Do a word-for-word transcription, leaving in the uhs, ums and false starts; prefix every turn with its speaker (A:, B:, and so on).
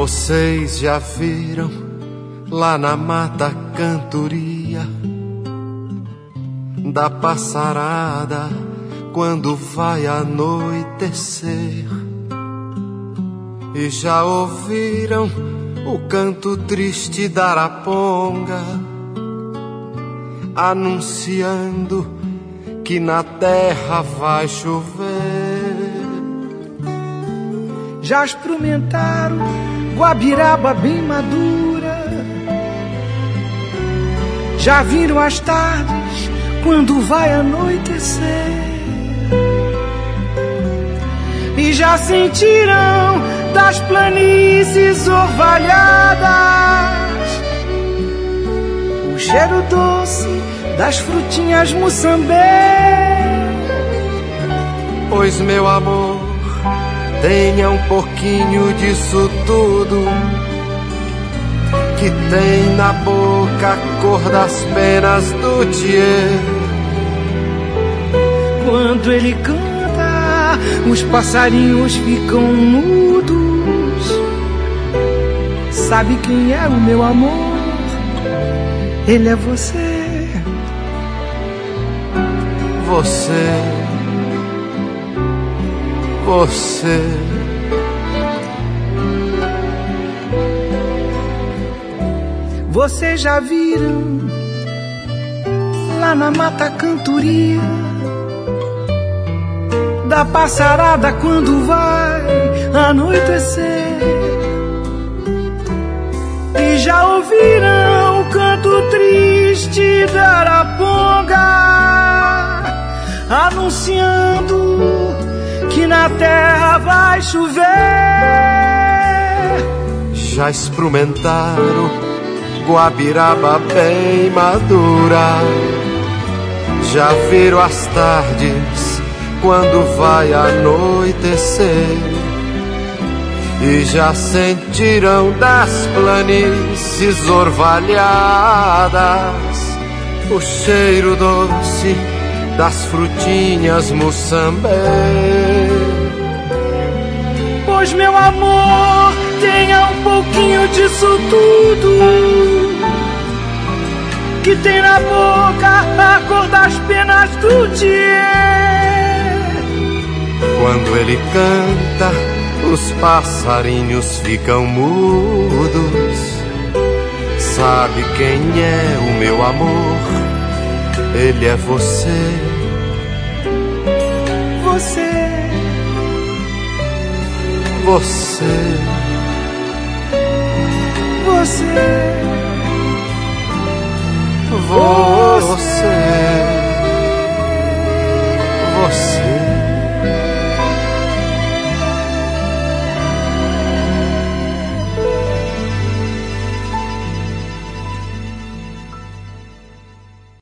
A: Vocês já viram lá na mata a cantoria da passarada quando vai anoitecer? E já ouviram o canto triste da araponga anunciando que na terra vai chover?
B: Já experimentaram guabiraba bem madura? Já viram as tardes quando vai anoitecer? E já sentiram das planícies orvalhadas o cheiro doce das frutinhas Moçambique?
A: Pois, meu amor, tenha um pouquinho disso tudo que tem na boca a cor das penas do Tiê.
B: Quando ele canta, os passarinhos ficam mudos. Sabe quem é o meu amor? Ele é você.
A: Você, você.
B: Vocês já viram lá na mata a cantoria da passarada quando vai anoitecer? E já ouviram o canto triste da araponga anunciando que na terra vai chover?
A: Já experimentaram guabiraba bem madura? Já viram as tardes quando vai anoitecer? E já sentiram das planícies orvalhadas o cheiro doce das frutinhas Moçambique?
B: Pois, meu amor, tenha um pouquinho disso tudo que tem na boca a cor das penas do dia.
A: Quando ele canta, os passarinhos ficam mudos. Sabe quem é o meu amor? Ele é você.
B: Você.
A: Você.
B: Você.
A: Você. Você.